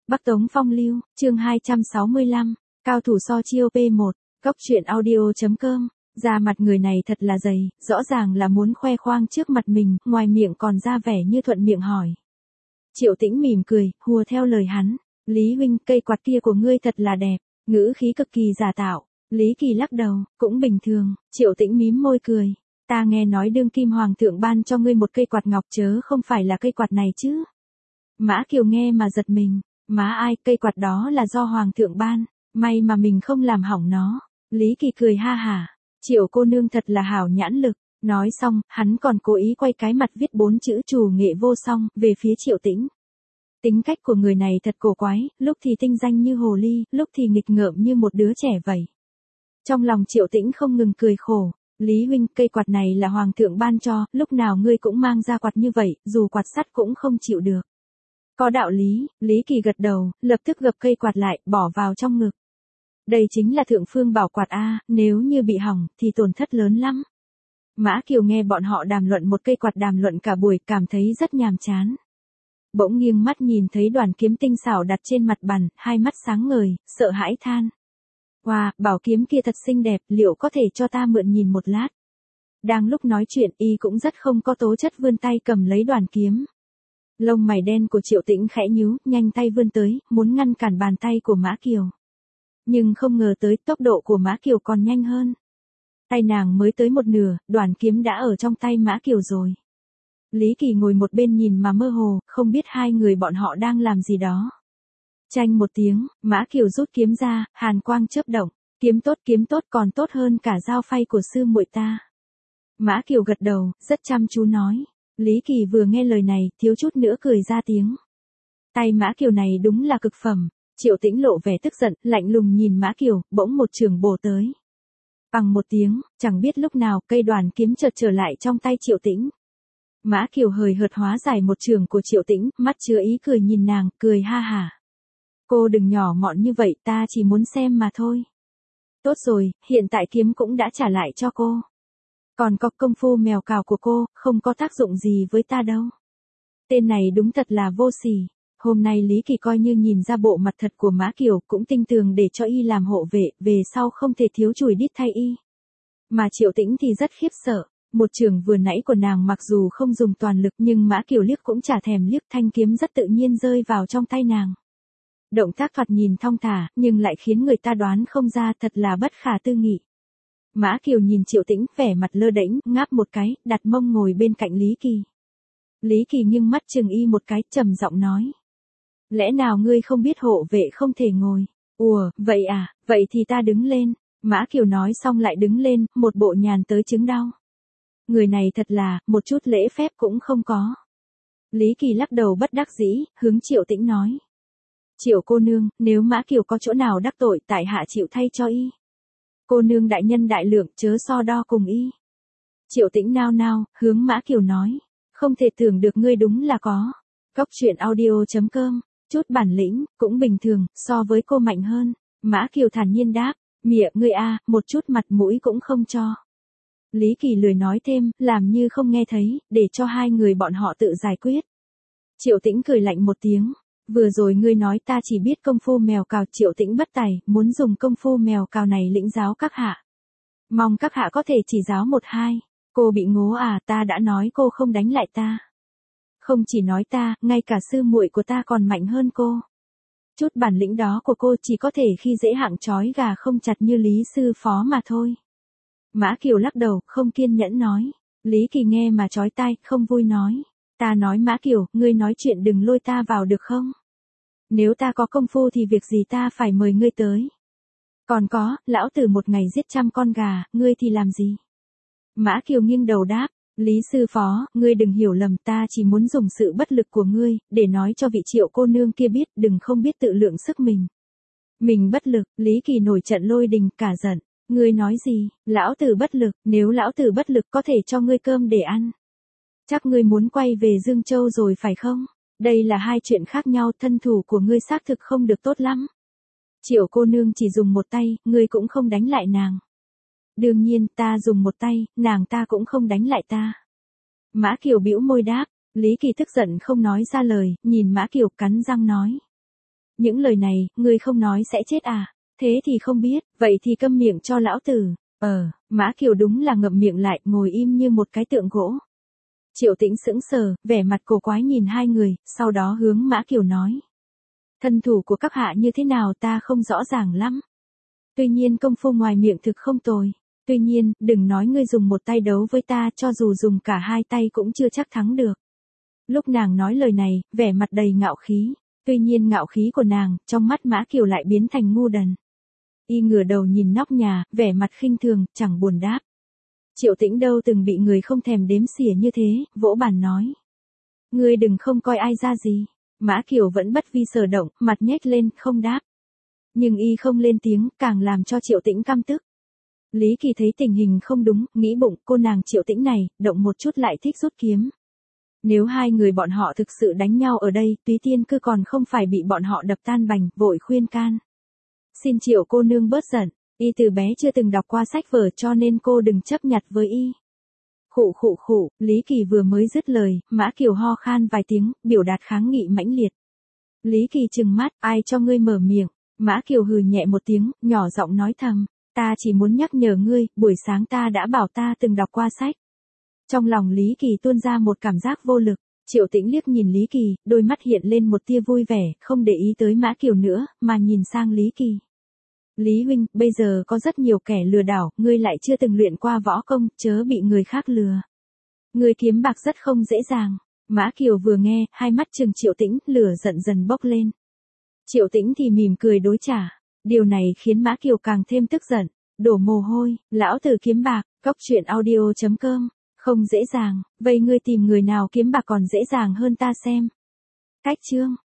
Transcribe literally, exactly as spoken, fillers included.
Bắc Tống Phong Lưu, chương hai trăm sáu mươi lăm, cao thủ so chiêu pê một, góc truyện audio.com, da mặt người này thật là dày, rõ ràng là muốn khoe khoang trước mặt mình, ngoài miệng còn ra vẻ như thuận miệng hỏi. Triệu Tĩnh mỉm cười, hùa theo lời hắn, Lý huynh, cây quạt kia của ngươi thật là đẹp, ngữ khí cực kỳ giả tạo. Lý Kỳ lắc đầu, cũng bình thường. Triệu Tĩnh mím môi cười, ta nghe nói đương kim hoàng thượng ban cho ngươi một cây quạt ngọc chớ không phải là cây quạt này chứ. Mã Kiều nghe mà giật mình, má ai, cây quạt đó là do hoàng thượng ban, may mà mình không làm hỏng nó. Lý Kỳ cười ha hả, Triệu cô nương thật là hảo nhãn lực. Nói xong, hắn còn cố ý quay cái mặt viết bốn chữ trù nghệ vô song, về phía Triệu Tĩnh. Tính cách của người này thật cổ quái, lúc thì tinh danh như hồ ly, lúc thì nghịch ngợm như một đứa trẻ vậy. Trong lòng Triệu Tĩnh không ngừng cười khổ, Lý huynh, cây quạt này là hoàng thượng ban cho, lúc nào ngươi cũng mang ra quạt như vậy, dù quạt sắt cũng không chịu được. Có đạo lý, Lý Kỳ gật đầu, lập tức gập cây quạt lại, bỏ vào trong ngực. Đây chính là thượng phương bảo quạt a, nếu như bị hỏng, thì tổn thất lớn lắm. Mã Kiều nghe bọn họ đàm luận một cây quạt đàm luận cả buổi, cảm thấy rất nhàm chán. Bỗng nghiêng mắt nhìn thấy đoàn kiếm tinh xảo đặt trên mặt bàn, hai mắt sáng ngời, sợ hãi than. Wow, bảo kiếm kia thật xinh đẹp, liệu có thể cho ta mượn nhìn một lát? Đang lúc nói chuyện, y cũng rất không có tố chất vươn tay cầm lấy đoàn kiếm. Lông mày đen của Triệu Tĩnh khẽ nhíu, nhanh tay vươn tới, muốn ngăn cản bàn tay của Mã Kiều. Nhưng không ngờ tới tốc độ của Mã Kiều còn nhanh hơn. Tay nàng mới tới một nửa, đoàn kiếm đã ở trong tay Mã Kiều rồi. Lý Kỳ ngồi một bên nhìn mà mơ hồ, không biết hai người bọn họ đang làm gì đó. Chanh một tiếng, Mã Kiều rút kiếm ra, hàn quang chớp động, kiếm tốt kiếm tốt còn tốt hơn cả dao phay của sư muội ta. Mã Kiều gật đầu, rất chăm chú nói. Lý Kỳ vừa nghe lời này, thiếu chút nữa cười ra tiếng. Tay Mã Kiều này đúng là cực phẩm. Triệu Tĩnh lộ vẻ tức giận, lạnh lùng nhìn Mã Kiều, bỗng một chưởng bổ tới. Bằng một tiếng, chẳng biết lúc nào cây đoàn kiếm chợt trở lại trong tay Triệu Tĩnh. Mã Kiều hời hợt hóa giải một chưởng của Triệu Tĩnh, mắt chứa ý cười nhìn nàng, cười ha hả. Cô đừng nhỏ mọn như vậy, ta chỉ muốn xem mà thôi. Tốt rồi, hiện tại kiếm cũng đã trả lại cho cô. Còn có công phu mèo cào của cô, không có tác dụng gì với ta đâu. Tên này đúng thật là vô sỉ. Hôm nay Lý Kỳ coi như nhìn ra bộ mặt thật của Mã Kiều, cũng tinh tường để cho y làm hộ vệ, về sau không thể thiếu chùi đít thay y. Mà Triệu Tĩnh thì rất khiếp sợ, một chưởng vừa nãy của nàng mặc dù không dùng toàn lực nhưng Mã Kiều liếc cũng chả thèm liếc, thanh kiếm rất tự nhiên rơi vào trong tay nàng. Động tác thoạt nhìn thong thả, nhưng lại khiến người ta đoán không ra, thật là bất khả tư nghị. Mã Kiều nhìn Triệu Tĩnh, vẻ mặt lơ đễnh, ngáp một cái, đặt mông ngồi bên cạnh Lý Kỳ. Lý Kỳ nghiêng mắt chừng y một cái, trầm giọng nói. Lẽ nào ngươi không biết hộ vệ không thể ngồi? Ủa, vậy à, vậy thì ta đứng lên. Mã Kiều nói xong lại đứng lên, một bộ nhàn tới chứng đau. Người này thật là, một chút lễ phép cũng không có. Lý Kỳ lắc đầu bất đắc dĩ, hướng Triệu Tĩnh nói. Triệu cô nương, nếu Mã Kiều có chỗ nào đắc tội, tại hạ chịu thay cho y. Cô nương đại nhân đại lượng, chớ so đo cùng y. Triệu Tĩnh nao nao, hướng Mã Kiều nói. Không thể tưởng được ngươi đúng là có. Góc truyện audio.com, chút bản lĩnh, cũng bình thường, so với cô mạnh hơn. Mã Kiều thản nhiên đáp, mịa ngươi a, một chút mặt mũi cũng không cho. Lý Kỳ lười nói thêm, làm như không nghe thấy, để cho hai người bọn họ tự giải quyết. Triệu Tĩnh cười lạnh một tiếng. Vừa rồi ngươi nói ta chỉ biết công phu mèo cào. Triệu Tĩnh bất tài, muốn dùng công phu mèo cào này lĩnh giáo các hạ. Mong các hạ có thể chỉ giáo một hai. Cô bị ngố à, ta đã nói cô không đánh lại ta. Không chỉ nói ta, ngay cả sư muội của ta còn mạnh hơn cô. Chút bản lĩnh đó của cô chỉ có thể khi dễ hạng chói gà không chặt như Lý sư phó mà thôi. Mã Kiều lắc đầu, không kiên nhẫn nói. Lý Kỳ nghe mà chói tai, không vui nói. Ta nói Mã Kiều, ngươi nói chuyện đừng lôi ta vào được không? Nếu ta có công phu thì việc gì ta phải mời ngươi tới? Còn có, lão tử một ngày giết trăm con gà, ngươi thì làm gì? Mã Kiều nghiêng đầu đáp. Lý sư phó, ngươi đừng hiểu lầm, ta chỉ muốn dùng sự bất lực của ngươi, để nói cho vị Triệu cô nương kia biết, đừng không biết tự lượng sức mình. Mình bất lực, Lý Kỳ nổi trận lôi đình, cả giận. Ngươi nói gì, lão tử bất lực, nếu lão tử bất lực có thể cho ngươi cơm để ăn. Chắc ngươi muốn quay về Dương Châu rồi phải không? Đây là hai chuyện khác nhau, thân thủ của ngươi xác thực không được tốt lắm. Triệu cô nương chỉ dùng một tay, ngươi cũng không đánh lại nàng. Đương nhiên, ta dùng một tay, nàng ta cũng không đánh lại ta. Mã Kiều bĩu môi đáp, Lý Kỳ tức giận không nói ra lời, nhìn Mã Kiều cắn răng nói. Những lời này, ngươi không nói sẽ chết à? Thế thì không biết, vậy thì câm miệng cho lão tử. Ờ, Mã Kiều đúng là ngậm miệng lại, ngồi im như một cái tượng gỗ. Triệu Tĩnh sững sờ, vẻ mặt cổ quái nhìn hai người, sau đó hướng Mã Kiều nói. Thân thủ của các hạ như thế nào ta không rõ ràng lắm. Tuy nhiên công phu ngoài miệng thực không tồi. Tuy nhiên, đừng nói ngươi dùng một tay đấu với ta, cho dù dùng cả hai tay cũng chưa chắc thắng được. Lúc nàng nói lời này, vẻ mặt đầy ngạo khí. Tuy nhiên ngạo khí của nàng, trong mắt Mã Kiều lại biến thành ngu đần. Y ngửa đầu nhìn nóc nhà, vẻ mặt khinh thường, chẳng buồn đáp. Triệu Tĩnh đâu từng bị người không thèm đếm xỉa như thế, vỗ bàn nói. Ngươi đừng không coi ai ra gì. Mã Kiều vẫn bất vi sở động, mặt nhếch lên, không đáp. Nhưng y không lên tiếng, càng làm cho Triệu Tĩnh căm tức. Lý Kỳ thấy tình hình không đúng, nghĩ bụng, cô nàng Triệu Tĩnh này, động một chút lại thích rút kiếm. Nếu hai người bọn họ thực sự đánh nhau ở đây, Túy Tiên cứ còn không phải bị bọn họ đập tan bành, vội khuyên can. Xin Triệu cô nương bớt giận, y từ bé chưa từng đọc qua sách vở cho nên cô đừng chấp nhặt với y. Khụ khụ khụ, Lý Kỳ vừa mới dứt lời, Mã Kiều ho khan vài tiếng, biểu đạt kháng nghị mãnh liệt. Lý Kỳ trừng mắt, ai cho ngươi mở miệng? Mã Kiều hừ nhẹ một tiếng, nhỏ giọng nói thầm, ta chỉ muốn nhắc nhở ngươi, buổi sáng ta đã bảo ta từng đọc qua sách. Trong lòng Lý Kỳ tuôn ra một cảm giác vô lực, Triệu Tĩnh liếc nhìn Lý Kỳ, đôi mắt hiện lên một tia vui vẻ, không để ý tới Mã Kiều nữa, mà nhìn sang Lý Kỳ. Lý huynh, bây giờ có rất nhiều kẻ lừa đảo, ngươi lại chưa từng luyện qua võ công, chớ bị người khác lừa. Ngươi kiếm bạc rất không dễ dàng. Mã Kiều vừa nghe, hai mắt trừng Triệu Tĩnh, lửa giận dần bốc lên. Triệu Tĩnh thì mỉm cười đối trả. Điều này khiến Mã Kiều càng thêm tức giận. Đổ mồ hôi, lão tử kiếm bạc, cóc truyện audio chấm com. Không dễ dàng, vậy ngươi tìm người nào kiếm bạc còn dễ dàng hơn ta xem. Cách chương.